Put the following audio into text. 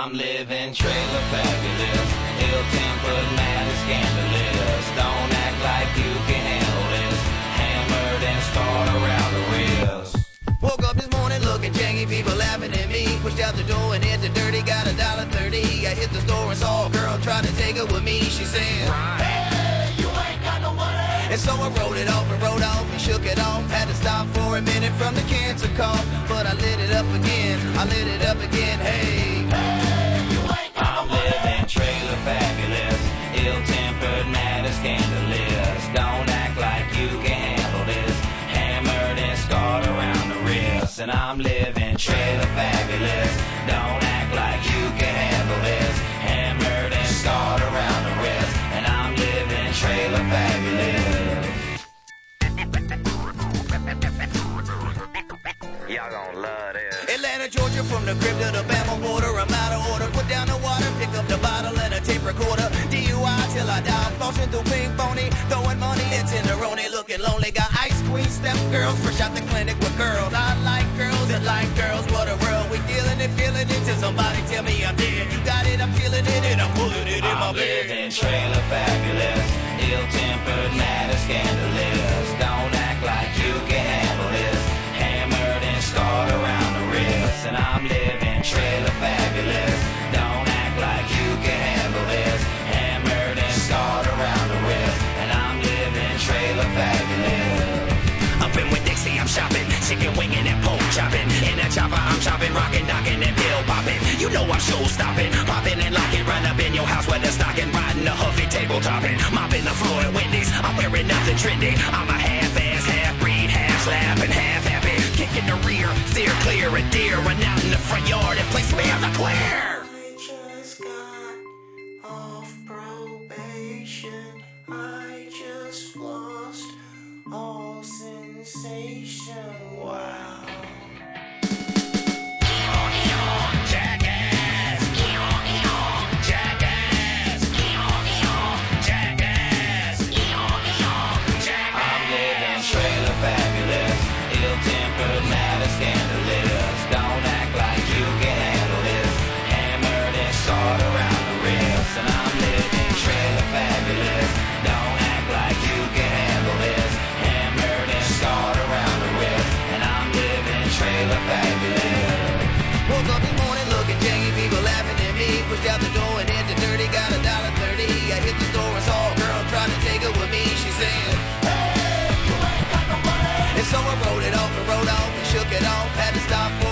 I'm living trailer fabulous, ill-tempered, mad and scandalous. Don't act like you can handle this, hammered and scarred around the wrist. Woke up this morning looking janky, people laughing at me. Pushed out the door and hit the dirty, got $1.30. I hit the store and saw a girl try to take it with me. She said, hey, you ain't got no money. And so I wrote it off and wrote off and shook it off. Had to stop for a minute from the cancer cough, but I lit it up again, hey, you ain't got I'm living trailer fabulous, ill-tempered, mad and scandalous. Don't act like you can handle this, hammered and scarred around the wrist. And I'm living trailer fabulous, don't act like you can handle this, hammered and scarred around the wrist. And I'm living trailer fabulous. Y'all gon' love this. Atlanta, Georgia, from the crib to the Bama border. I'm out of order, put down the water, pick up the bottle and a tape recorder. DUI till I die, flossing through pink phony, throwing money at Tenderoni, looking lonely. Got ice queen, step girls, fresh out the clinic with girls. I like girls that like girls, what a world. We feeling it till somebody tell me I'm dead. You got it, I'm feeling it, and I'm pulling it in my I'm bed. living trailer fabulous, ill-tempered, mad and scandalous. Don't act like you can handle this, hammered and scarred around the wrist. And I'm living trailer fabulous, don't act like you can handle this, hammered and scarred around the wrist. And I'm living trailer fabulous. Up in with Dixie, I'm shopping, chicken winging and pork chopping. In a chopper, I'm chopping, rocking, knocking, and pill popping. You know I'm show stopping, popping and locking, run up in your house with a stocking, riding a huffy table topping, mopping the floor at Wendy's. I'm wearing nothing trendy. I'm a half-ass, half-breed, half-slap, and half-happy. Kick in the rear, steer clear of deer, run out in the front yard and place me on the clear. I just got off probation. I just lost all sensation. Wow. Jackass! Jackass! Jackass! I'm living trailer fabulous, ill-tempered, mad and scandalous. Don't act like you can handle this, hammered and scarred around the wrist. And I'm living trailer fabulous, don't act like you can handle this, hammered and scarred around the wrist. And I'm living trailer fabulous. Woke up this morning looking janky, people laughing at me. Pushed out the door and hit the dirty, got $1.30. I hit the store and saw a girl trying to take it with me. She said, hey, you ain't got no money. And so I wrote it off and wrote off and shook it off. Had to stop for